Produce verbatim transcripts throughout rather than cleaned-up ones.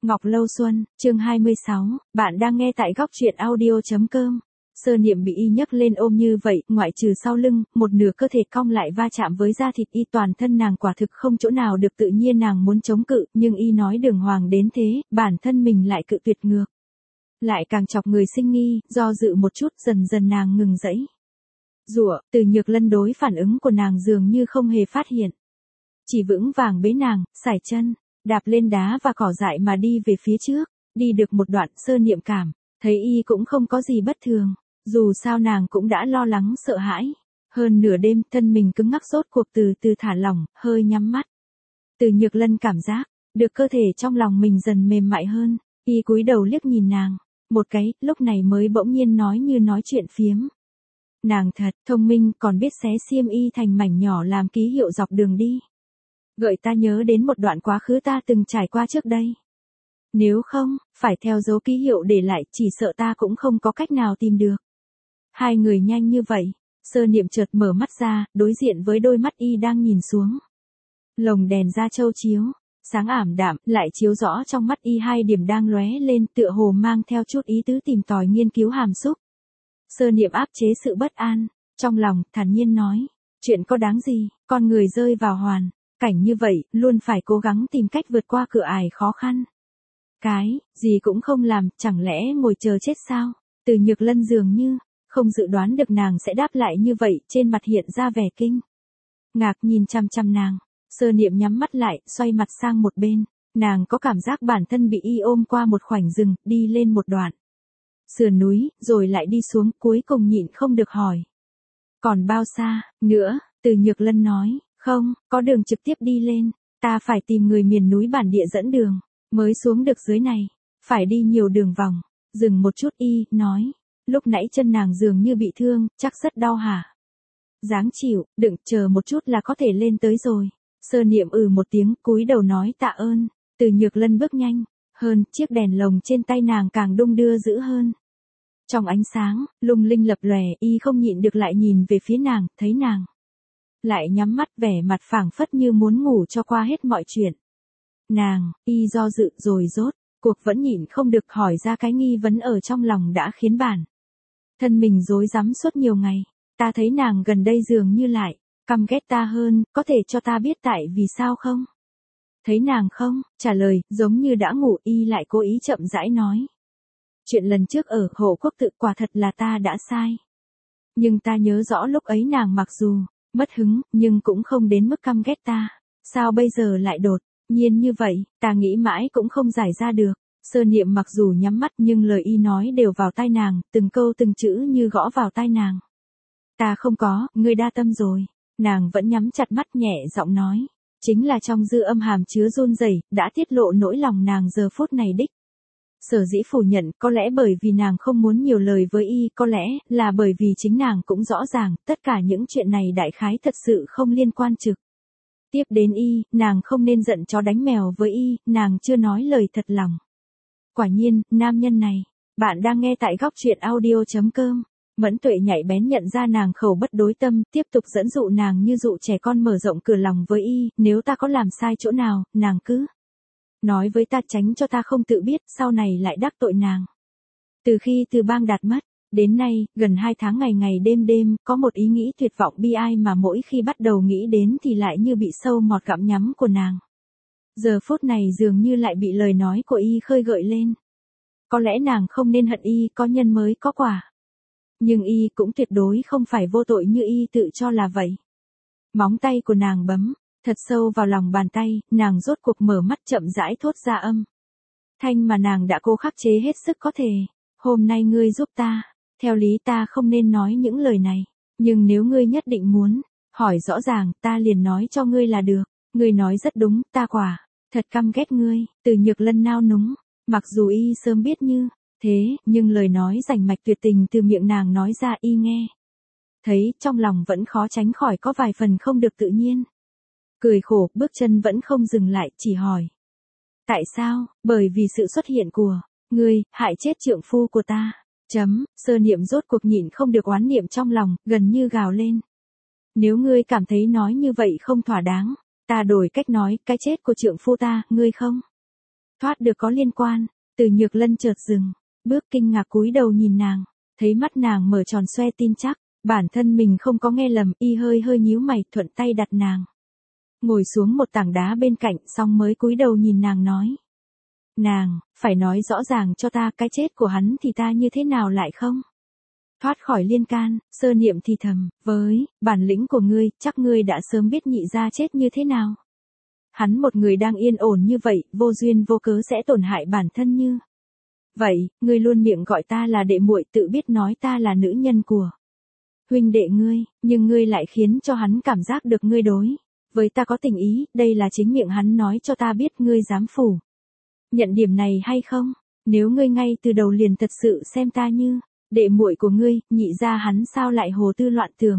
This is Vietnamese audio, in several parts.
Ngọc Lâu Xuân, chương hai mươi sáu, bạn đang nghe tại góc truyện audio chấm com. Sơ Niệm bị y nhấc lên ôm như vậy, ngoại trừ sau lưng, một nửa cơ thể cong lại va chạm với da thịt y, toàn thân nàng quả thực không chỗ nào được tự nhiên, nàng muốn chống cự, nhưng y nói đường hoàng đến thế, bản thân mình lại cự tuyệt ngược. Lại càng chọc người sinh nghi, do dự một chút, dần dần nàng ngừng dẫy. Rủa, Từ Nhược Lân đối phản ứng của nàng dường như không hề phát hiện. Chỉ vững vàng bế nàng, sải chân, đạp lên đá và cỏ dại mà đi về phía trước. Đi được một đoạn, Sơ Niệm cảm thấy y cũng không có gì bất thường, dù sao nàng cũng đã lo lắng sợ hãi. Hơn nửa đêm, thân mình cứng ngắc rốt cuộc từ từ thả lỏng, hơi nhắm mắt. Từ Nhược Lân cảm giác được cơ thể trong lòng mình dần mềm mại hơn, y cúi đầu liếc nhìn nàng một cái, lúc này mới bỗng nhiên nói như nói chuyện phiếm. Nàng thật thông minh, còn biết xé xiêm y thành mảnh nhỏ làm ký hiệu dọc đường đi. Gợi ta nhớ đến một đoạn quá khứ ta từng trải qua trước đây. Nếu không, phải theo dấu ký hiệu để lại, chỉ sợ ta cũng không có cách nào tìm được. Hai người nhanh như vậy, Sơ Niệm chợt mở mắt ra, đối diện với đôi mắt y đang nhìn xuống. Lồng đèn da châu chiếu, sáng ảm đạm, lại chiếu rõ trong mắt y hai điểm đang lóe lên, tựa hồ mang theo chút ý tứ tìm tòi nghiên cứu hàm xúc. Sơ Niệm áp chế sự bất an trong lòng, thản nhiên nói, chuyện có đáng gì, con người rơi vào hoàn cảnh như vậy, luôn phải cố gắng tìm cách vượt qua cửa ải khó khăn. Cái gì cũng không làm, chẳng lẽ ngồi chờ chết sao? Từ Nhược Lân dường như không dự đoán được nàng sẽ đáp lại như vậy, trên mặt hiện ra vẻ kinh ngạc nhìn chăm chăm nàng. Sơ Niệm nhắm mắt lại, xoay mặt sang một bên. Nàng có cảm giác bản thân bị y ôm qua một khoảnh rừng, đi lên một đoạn sườn núi, rồi lại đi xuống, cuối cùng nhịn không được hỏi. Còn bao xa nữa? Từ Nhược Lân nói, không, có đường trực tiếp đi lên, ta phải tìm người miền núi bản địa dẫn đường, mới xuống được dưới này, phải đi nhiều đường vòng. Dừng một chút y, nói, lúc nãy chân nàng dường như bị thương, chắc rất đau hả? Dáng chịu, đừng, chờ một chút là có thể lên tới rồi. Sơ Niệm ừ một tiếng, cúi đầu nói tạ ơn. Từ Nhược Lân bước nhanh hơn, chiếc đèn lồng trên tay nàng càng đung đưa dữ hơn. Trong ánh sáng lung linh lập lòe, y không nhịn được lại nhìn về phía nàng, thấy nàng lại nhắm mắt, vẻ mặt phảng phất như muốn ngủ cho qua hết mọi chuyện. Nàng, y do dự rồi rốt cuộc vẫn nhịn không được hỏi ra cái nghi vấn ở trong lòng đã khiến bản thân mình rối rắm suốt nhiều ngày. Ta thấy nàng gần đây dường như lại căm ghét ta hơn, có thể cho ta biết tại vì sao không? Thấy nàng không trả lời, giống như đã ngủ, y lại cố ý chậm rãi nói. Chuyện lần trước ở Hộ Quốc Tự quả thật là ta đã sai. Nhưng ta nhớ rõ lúc ấy nàng mặc dù mất hứng, nhưng cũng không đến mức căm ghét ta. Sao bây giờ lại đột nhiên như vậy, ta nghĩ mãi cũng không giải ra được. Sơ Niệm mặc dù nhắm mắt nhưng lời y nói đều vào tai nàng, từng câu từng chữ như gõ vào tai nàng. Ta không có, ngươi đa tâm rồi. Nàng vẫn nhắm chặt mắt, nhẹ giọng nói. Chính là trong dư âm hàm chứa run rẩy, đã tiết lộ nỗi lòng nàng giờ phút này đích. Sở dĩ phủ nhận, có lẽ bởi vì nàng không muốn nhiều lời với y, có lẽ là bởi vì chính nàng cũng rõ ràng, tất cả những chuyện này đại khái thật sự không liên quan trực tiếp đến y, nàng không nên giận chó đánh mèo với y, nàng chưa nói lời thật lòng. Quả nhiên, nam nhân này, bạn đang nghe tại góc truyện audio chấm com. Mẫn Tuệ nhạy bén nhận ra nàng khẩu bất đối tâm, tiếp tục dẫn dụ nàng như dụ trẻ con mở rộng cửa lòng với y, nếu ta có làm sai chỗ nào, nàng cứ nói với ta, tránh cho ta không tự biết, sau này lại đắc tội nàng. Từ khi Từ Bang Đạt mất đến nay, gần hai tháng ngày ngày đêm đêm, có một ý nghĩ tuyệt vọng bi ai mà mỗi khi bắt đầu nghĩ đến thì lại như bị sâu mọt gặm nhắm của nàng. Giờ phút này dường như lại bị lời nói của y khơi gợi lên. Có lẽ nàng không nên hận y, có nhân mới có quả. Nhưng y cũng tuyệt đối không phải vô tội như y tự cho là vậy. Móng tay của nàng bấm thật sâu vào lòng bàn tay, nàng rốt cuộc mở mắt, chậm rãi thốt ra âm thanh mà nàng đã cố khắc chế hết sức có thể. Hôm nay ngươi giúp ta, theo lý ta không nên nói những lời này, nhưng nếu ngươi nhất định muốn hỏi rõ ràng, ta liền nói cho ngươi là được. Ngươi nói rất đúng, ta quả thật căm ghét ngươi. Từ Nhược Lân nao núng, mặc dù y sớm biết như thế, nhưng lời nói rành mạch tuyệt tình từ miệng nàng nói ra, y nghe thấy trong lòng vẫn khó tránh khỏi có vài phần không được tự nhiên. Cười khổ, bước chân vẫn không dừng lại, chỉ hỏi. Tại sao? Bởi vì sự xuất hiện của ngươi, hại chết trượng phu của ta. Chấm, Sơ Niệm rốt cuộc nhịn không được oán niệm trong lòng, gần như gào lên. Nếu ngươi cảm thấy nói như vậy không thỏa đáng, ta đổi cách nói, cái chết của trượng phu ta, ngươi không Thoát được có liên quan, Từ Nhược Lân chợt dừng, bước kinh ngạc cúi đầu nhìn nàng, thấy mắt nàng mở tròn xoe tin chắc, bản thân mình không có nghe lầm, y hơi hơi nhíu mày, thuận tay đặt nàng ngồi xuống một tảng đá bên cạnh, xong mới cúi đầu nhìn nàng nói. Nàng, phải nói rõ ràng cho ta, cái chết của hắn thì ta như thế nào lại không thoát khỏi liên can. Sơ Niệm thì thầm, với bản lĩnh của ngươi, chắc ngươi đã sớm biết nhị gia chết như thế nào. Hắn một người đang yên ổn như vậy, vô duyên vô cớ sẽ tổn hại bản thân như vậy, ngươi luôn miệng gọi ta là đệ muội, tự biết nói ta là nữ nhân của huynh đệ ngươi, nhưng ngươi lại khiến cho hắn cảm giác được ngươi đối với ta có tình ý, đây là chính miệng hắn nói cho ta biết, ngươi dám phủ nhận điểm này hay không? Nếu ngươi ngay từ đầu liền thật sự xem ta như đệ muội của ngươi, nhị gia hắn sao lại hồ tư loạn tưởng?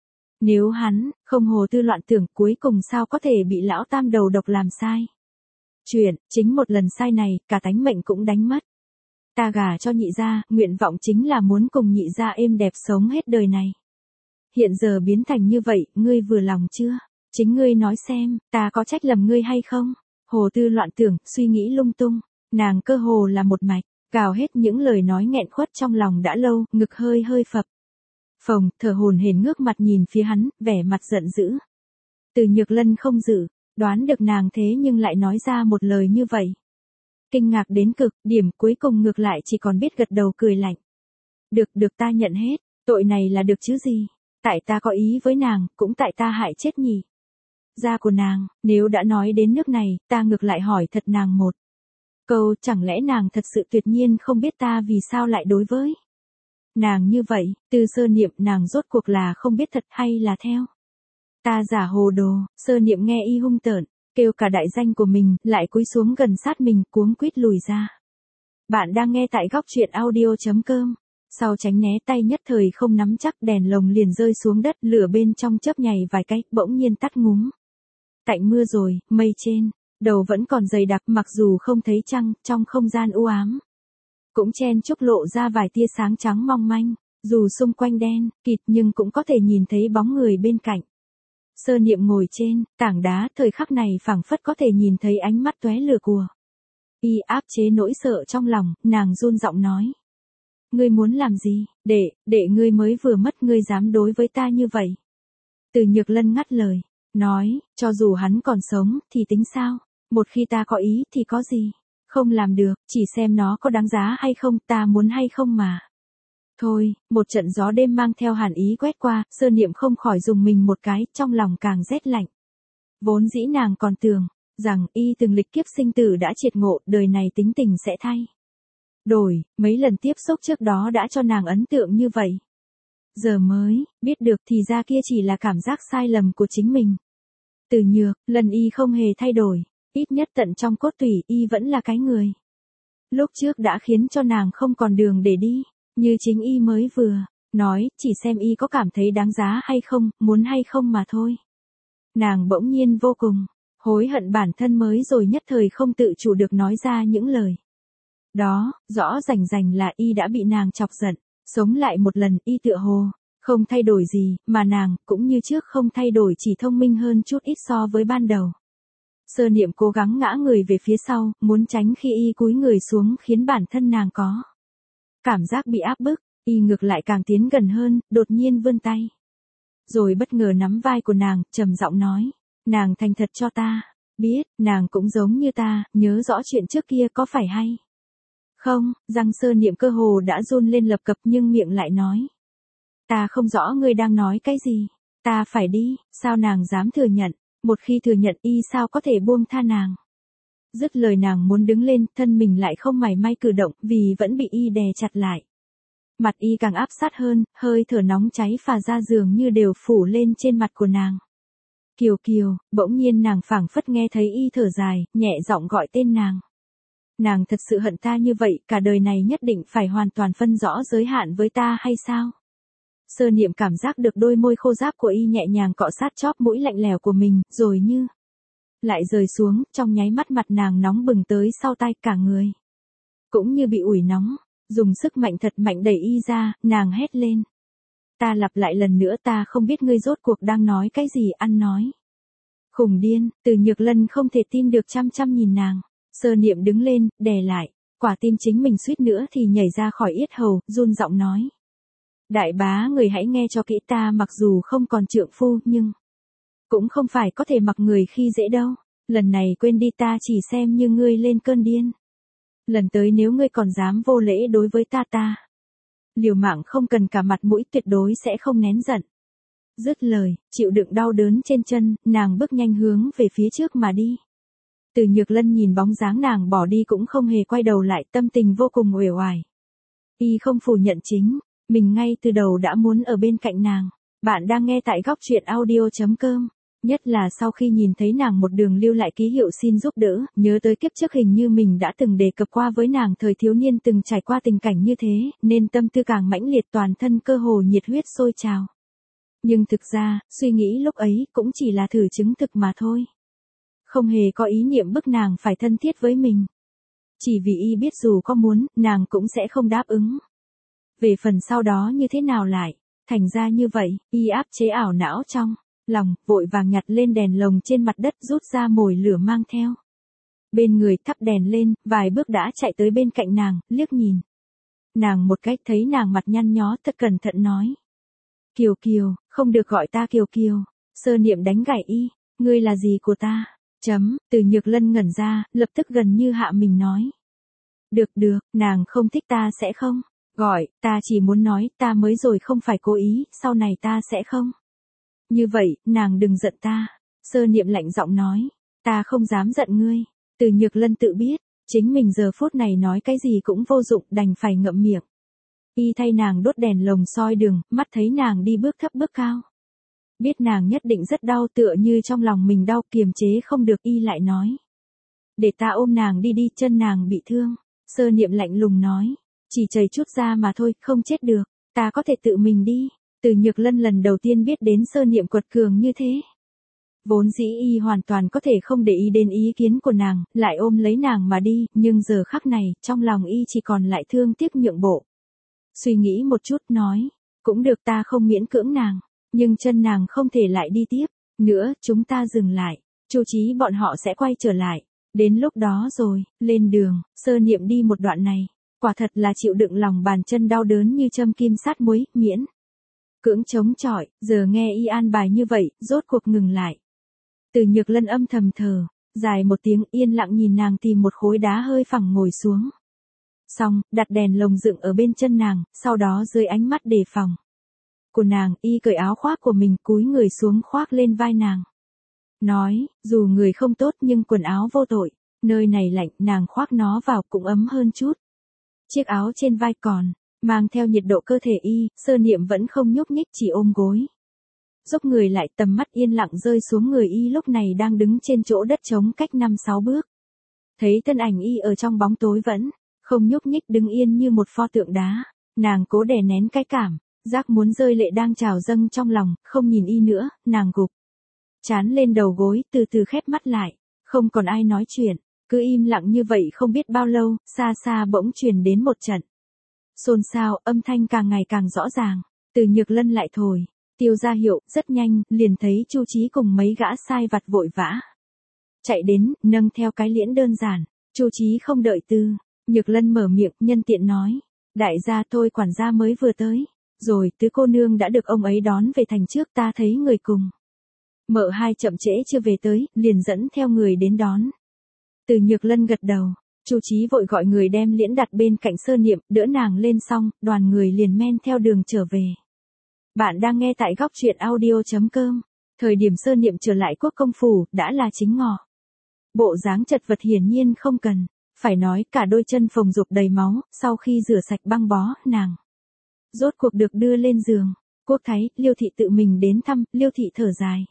Nếu hắn không hồ tư loạn tưởng, cuối cùng sao có thể bị lão tam đầu độc làm sai chuyện? Chính một lần sai này, cả tánh mệnh cũng đánh mất. Ta gả cho nhị gia, nguyện vọng chính là muốn cùng nhị gia êm đẹp sống hết đời này. Hiện giờ biến thành như vậy, ngươi vừa lòng chưa? Chính ngươi nói xem, ta có trách lầm ngươi hay không? Hồ tư loạn tưởng, suy nghĩ lung tung, nàng cơ hồ là một mạch gào hết những lời nói nghẹn khuất trong lòng đã lâu, ngực hơi hơi phập phồng, thở hổn hển ngước mặt nhìn phía hắn, vẻ mặt giận dữ. Từ Nhược Lân không dự đoán được nàng thế nhưng lại nói ra một lời như vậy. Kinh ngạc đến cực điểm, cuối cùng ngược lại chỉ còn biết gật đầu cười lạnh. Được, được, ta nhận hết, tội này là được chứ gì. Tại ta có ý với nàng, cũng tại ta hại chết nhỉ gia của nàng. Nếu đã nói đến nước này, ta ngược lại hỏi thật nàng một câu, chẳng lẽ nàng thật sự tuyệt nhiên không biết ta vì sao lại đối với nàng như vậy? Từ Sơ Niệm, nàng rốt cuộc là không biết thật hay là theo ta giả hồ đồ? Sơ Niệm nghe y hung tợn kêu cả đại danh của mình, lại cúi xuống gần sát mình, cuống quýt lùi ra. Bạn đang nghe tại góc truyện audio chấm com. Sau tránh né tay nhất thời không nắm chắc, đèn lồng liền rơi xuống đất, lửa bên trong chớp nhảy vài cái, bỗng nhiên tắt ngúm. Tạnh mưa rồi, mây trên đầu vẫn còn dày đặc, mặc dù không thấy trăng, trong không gian u ám cũng chen chúc lộ ra vài tia sáng trắng mong manh, dù xung quanh đen kịt nhưng cũng có thể nhìn thấy bóng người bên cạnh. Sơ Niệm ngồi trên tảng đá, thời khắc này phảng phất có thể nhìn thấy ánh mắt tóe lửa của y, áp chế nỗi sợ trong lòng, nàng run giọng nói. Ngươi muốn làm gì? Để, để ngươi mới vừa mất, ngươi dám đối với ta như vậy? Từ Nhược Lân ngắt lời, nói, cho dù hắn còn sống, thì tính sao? Một khi ta có ý thì có gì không làm được, chỉ xem nó có đáng giá hay không, ta muốn hay không mà. Thôi, một trận gió đêm mang theo hàn ý quét qua, Sơ Niệm không khỏi dùng mình một cái, trong lòng càng rét lạnh. Vốn dĩ nàng còn tưởng rằng y từng lịch kiếp sinh tử đã triệt ngộ, đời này tính tình sẽ thay đổi, mấy lần tiếp xúc trước đó đã cho nàng ấn tượng như vậy. Giờ mới biết được thì ra kia chỉ là cảm giác sai lầm của chính mình. Từ Nhược Lân y không hề thay đổi, ít nhất tận trong cốt tủy y vẫn là cái người lúc trước đã khiến cho nàng không còn đường để đi, như chính y mới vừa nói, chỉ xem y có cảm thấy đáng giá hay không, muốn hay không mà thôi. Nàng bỗng nhiên vô cùng hối hận bản thân mới rồi nhất thời không tự chủ được nói ra những lời đó, rõ rành rành là y đã bị nàng chọc giận. Sống lại một lần, y tựa hồ không thay đổi gì, mà nàng cũng như trước không thay đổi, chỉ thông minh hơn chút ít so với ban đầu. Sơ Niệm cố gắng ngã người về phía sau, muốn tránh khi y cúi người xuống, khiến bản thân nàng có cảm giác bị áp bức. Y ngược lại càng tiến gần hơn, đột nhiên vươn tay, rồi bất ngờ nắm vai của nàng, trầm giọng nói, nàng thành thật cho ta biết, nàng cũng giống như ta, nhớ rõ chuyện trước kia có phải hay không? Răng Sơ Niệm cơ hồ đã run lên lập cập, nhưng miệng lại nói, ta không rõ ngươi đang nói cái gì, ta phải đi. Sao nàng dám thừa nhận? Một khi thừa nhận, y sao có thể buông tha nàng? Dứt lời nàng muốn đứng lên, thân mình lại không mảy may cử động, vì vẫn bị y đè chặt lại. Mặt y càng áp sát hơn, hơi thở nóng cháy phả ra dường như đều phủ lên trên mặt của nàng. Kiều Kiều, bỗng nhiên nàng phảng phất nghe thấy y thở dài, nhẹ giọng gọi tên nàng. Nàng thật sự hận ta như vậy, cả đời này nhất định phải hoàn toàn phân rõ giới hạn với ta hay sao? Sơ Niệm cảm giác được đôi môi khô ráp của y nhẹ nhàng cọ sát chóp mũi lạnh lẽo của mình, rồi như lại rời xuống, trong nháy mắt mặt nàng nóng bừng tới sau tai, cả người cũng như bị ủi nóng, dùng sức mạnh thật mạnh đẩy y ra, nàng hét lên. Ta lặp lại lần nữa, ta không biết ngươi rốt cuộc đang nói cái gì, ăn nói khùng điên. Từ Nhược Lân không thể tin được chăm chăm nhìn nàng. Sơ Niệm đứng lên, đè lại, quả tim chính mình suýt nữa thì nhảy ra khỏi yết hầu, run giọng nói. Đại bá người hãy nghe cho kỹ, ta mặc dù không còn trượng phu nhưng cũng không phải có thể mặc người khi dễ đâu. Lần này quên đi, ta chỉ xem như ngươi lên cơn điên. Lần tới nếu ngươi còn dám vô lễ đối với ta ta. Liều mạng không cần cả mặt mũi, tuyệt đối sẽ không nén giận. Dứt lời, chịu đựng đau đớn trên chân, nàng bước nhanh hướng về phía trước mà đi. Từ Nhược Lân nhìn bóng dáng nàng bỏ đi cũng không hề quay đầu lại, tâm tình vô cùng uể oải. Y không phủ nhận chính, mình ngay từ đầu đã muốn ở bên cạnh nàng. Bạn đang nghe tại góc truyện audio chấm com. Nhất là sau khi nhìn thấy nàng một đường lưu lại ký hiệu xin giúp đỡ, nhớ tới kiếp trước hình như mình đã từng đề cập qua với nàng thời thiếu niên từng trải qua tình cảnh như thế, nên tâm tư càng mãnh liệt, toàn thân cơ hồ nhiệt huyết sôi trào. Nhưng thực ra, suy nghĩ lúc ấy cũng chỉ là thử chứng thực mà thôi. Không hề có ý niệm bức nàng phải thân thiết với mình. Chỉ vì y biết dù có muốn, nàng cũng sẽ không đáp ứng. Về phần sau đó như thế nào lại, thành ra như vậy, y áp chế ảo não trong lòng, vội vàng nhặt lên đèn lồng trên mặt đất, rút ra mồi lửa mang theo. Bên người thắp đèn lên, vài bước đã chạy tới bên cạnh nàng, liếc nhìn nàng một cách, thấy nàng mặt nhăn nhó, thật cẩn thận nói. Kiều Kiều, không được gọi ta Kiều Kiều. Sơ Niệm đánh gãy y, ngươi là gì của ta? Chấm, Từ Nhược Lân ngẩn ra, lập tức gần như hạ mình nói. Được được, nàng không thích ta sẽ không gọi, ta chỉ muốn nói, ta mới rồi không phải cố ý, sau này ta sẽ không. Như vậy, nàng đừng giận ta. Sơ Niệm lạnh giọng nói, ta không dám giận ngươi. Từ Nhược Lân tự biết, chính mình giờ phút này nói cái gì cũng vô dụng, đành phải ngậm miệng. Y thay nàng đốt đèn lồng soi đường, mắt thấy nàng đi bước thấp bước cao. Biết nàng nhất định rất đau, tựa như trong lòng mình đau, kiềm chế không được, y lại nói. Để ta ôm nàng đi đi, chân nàng bị thương. Sơ Niệm lạnh lùng nói, chỉ chảy chút ra mà thôi, không chết được, ta có thể tự mình đi. Từ Nhược Lân lần đầu tiên biết đến Sơ Niệm quật cường như thế. Vốn dĩ y hoàn toàn có thể không để ý đến ý kiến của nàng, lại ôm lấy nàng mà đi, nhưng giờ khắc này, trong lòng y chỉ còn lại thương tiếc nhượng bộ. Suy nghĩ một chút nói, cũng được, ta không miễn cưỡng nàng, nhưng chân nàng không thể lại đi tiếp nữa, chúng ta dừng lại, Chu Chí bọn họ sẽ quay trở lại. Đến lúc đó rồi, lên đường, Sơ Niệm đi một đoạn này, quả thật là chịu đựng lòng bàn chân đau đớn như châm kim sát muối, miễn cưỡng chống chọi, giờ nghe y an bài như vậy, rốt cuộc ngừng lại. Từ Nhược Lân âm thầm thở dài một tiếng, yên lặng nhìn nàng tìm một khối đá hơi phẳng ngồi xuống. Xong, đặt đèn lồng dựng ở bên chân nàng, sau đó dưới ánh mắt đề phòng của nàng, y cởi áo khoác của mình, cúi người xuống khoác lên vai nàng. Nói, dù người không tốt nhưng quần áo vô tội, nơi này lạnh, nàng khoác nó vào cũng ấm hơn chút. Chiếc áo trên vai còn mang theo nhiệt độ cơ thể y, Sơ Niệm vẫn không nhúc nhích, chỉ ôm gối. Dốc người lại, tầm mắt yên lặng rơi xuống người y lúc này đang đứng trên chỗ đất trống cách năm sáu bước. Thấy thân ảnh y ở trong bóng tối vẫn không nhúc nhích, đứng yên như một pho tượng đá, nàng cố đè nén cái cảm giác muốn rơi lệ đang trào dâng trong lòng, không nhìn y nữa, nàng gục chán lên đầu gối, từ từ khép mắt lại. Không còn ai nói chuyện, cứ im lặng như vậy không biết bao lâu, xa xa bỗng truyền đến một trận xôn xao, âm thanh càng ngày càng rõ ràng. Từ Nhược Lân lại thổi tiêu ra hiệu, rất nhanh, liền thấy Chu Chí cùng mấy gã sai vặt vội vã chạy đến, nâng theo cái liễn đơn giản. Chu Chí không đợi Từ Nhược Lân mở miệng, nhân tiện nói, đại gia tôi quản gia mới vừa tới, rồi tứ cô nương đã được ông ấy đón về thành trước, ta thấy người cùng mợ hai chậm trễ chưa về tới, liền dẫn theo người đến đón. Từ Nhược Lân gật đầu, Chu Chí vội gọi người đem liễn đặt bên cạnh Sơ Niệm, đỡ nàng lên, xong, đoàn người liền men theo đường trở về. Bạn đang nghe tại góc truyện audio chấm com. Thời điểm Sơ Niệm trở lại Quốc công phủ, đã là chính ngọ. Bộ dáng chật vật hiển nhiên không cần phải nói, cả đôi chân phồng rộp đầy máu, sau khi rửa sạch băng bó, nàng rốt cuộc được đưa lên giường. Quốc thái, Liêu thị tự mình đến thăm, Liêu thị thở dài.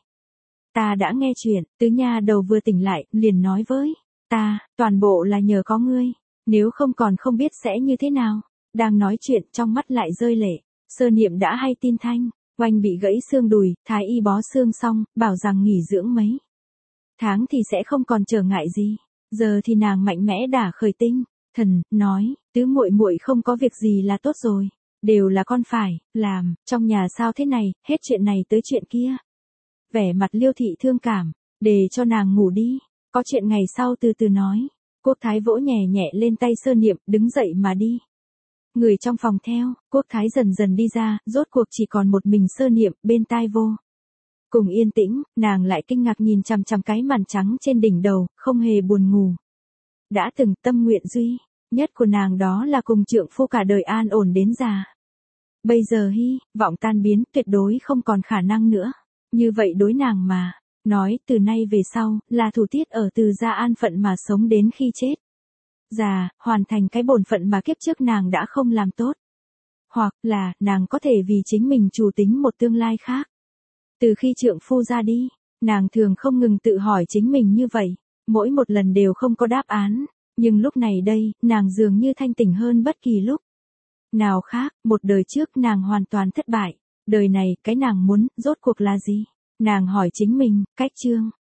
Ta đã nghe chuyện, tứ nha đầu vừa tỉnh lại, liền nói với ta, toàn bộ là nhờ có ngươi, nếu không còn không biết sẽ như thế nào. Đang nói chuyện, trong mắt lại rơi lệ. Sơ Niệm đã hay tin thanh oanh bị gãy xương đùi, thái y bó xương xong, bảo rằng nghỉ dưỡng mấy tháng thì sẽ không còn trở ngại gì. Giờ thì nàng mạnh mẽ đả khởi tinh thần, nói, tứ muội muội không có việc gì là tốt rồi, đều là con phải làm, trong nhà sao thế này, hết chuyện này tới chuyện kia. Vẻ mặt Liêu thị thương cảm, để cho nàng ngủ đi, có chuyện ngày sau từ từ nói. Quốc Thái vỗ nhẹ nhẹ lên tay Sơ Niệm, đứng dậy mà đi. Người trong phòng theo, Quốc Thái dần dần đi ra, rốt cuộc chỉ còn một mình Sơ Niệm, bên tai vô cùng yên tĩnh, nàng lại kinh ngạc nhìn chằm chằm cái màn trắng trên đỉnh đầu, không hề buồn ngủ. Đã từng tâm nguyện duy nhất của nàng đó là cùng trượng phu cả đời an ổn đến già. Bây giờ hy vọng tan biến, tuyệt đối không còn khả năng nữa. Như vậy đối nàng mà nói, từ nay về sau, là thủ tiết ở Từ gia an phận mà sống đến khi chết. Già, hoàn thành cái bổn phận mà kiếp trước nàng đã không làm tốt. Hoặc là, nàng có thể vì chính mình chủ tính một tương lai khác. Từ khi trượng phu ra đi, nàng thường không ngừng tự hỏi chính mình như vậy. Mỗi một lần đều không có đáp án. Nhưng lúc này đây, nàng dường như thanh tỉnh hơn bất kỳ lúc nào khác. Một đời trước nàng hoàn toàn thất bại. Đời này, cái nàng muốn, rốt cuộc là gì? Nàng hỏi chính mình, cách chương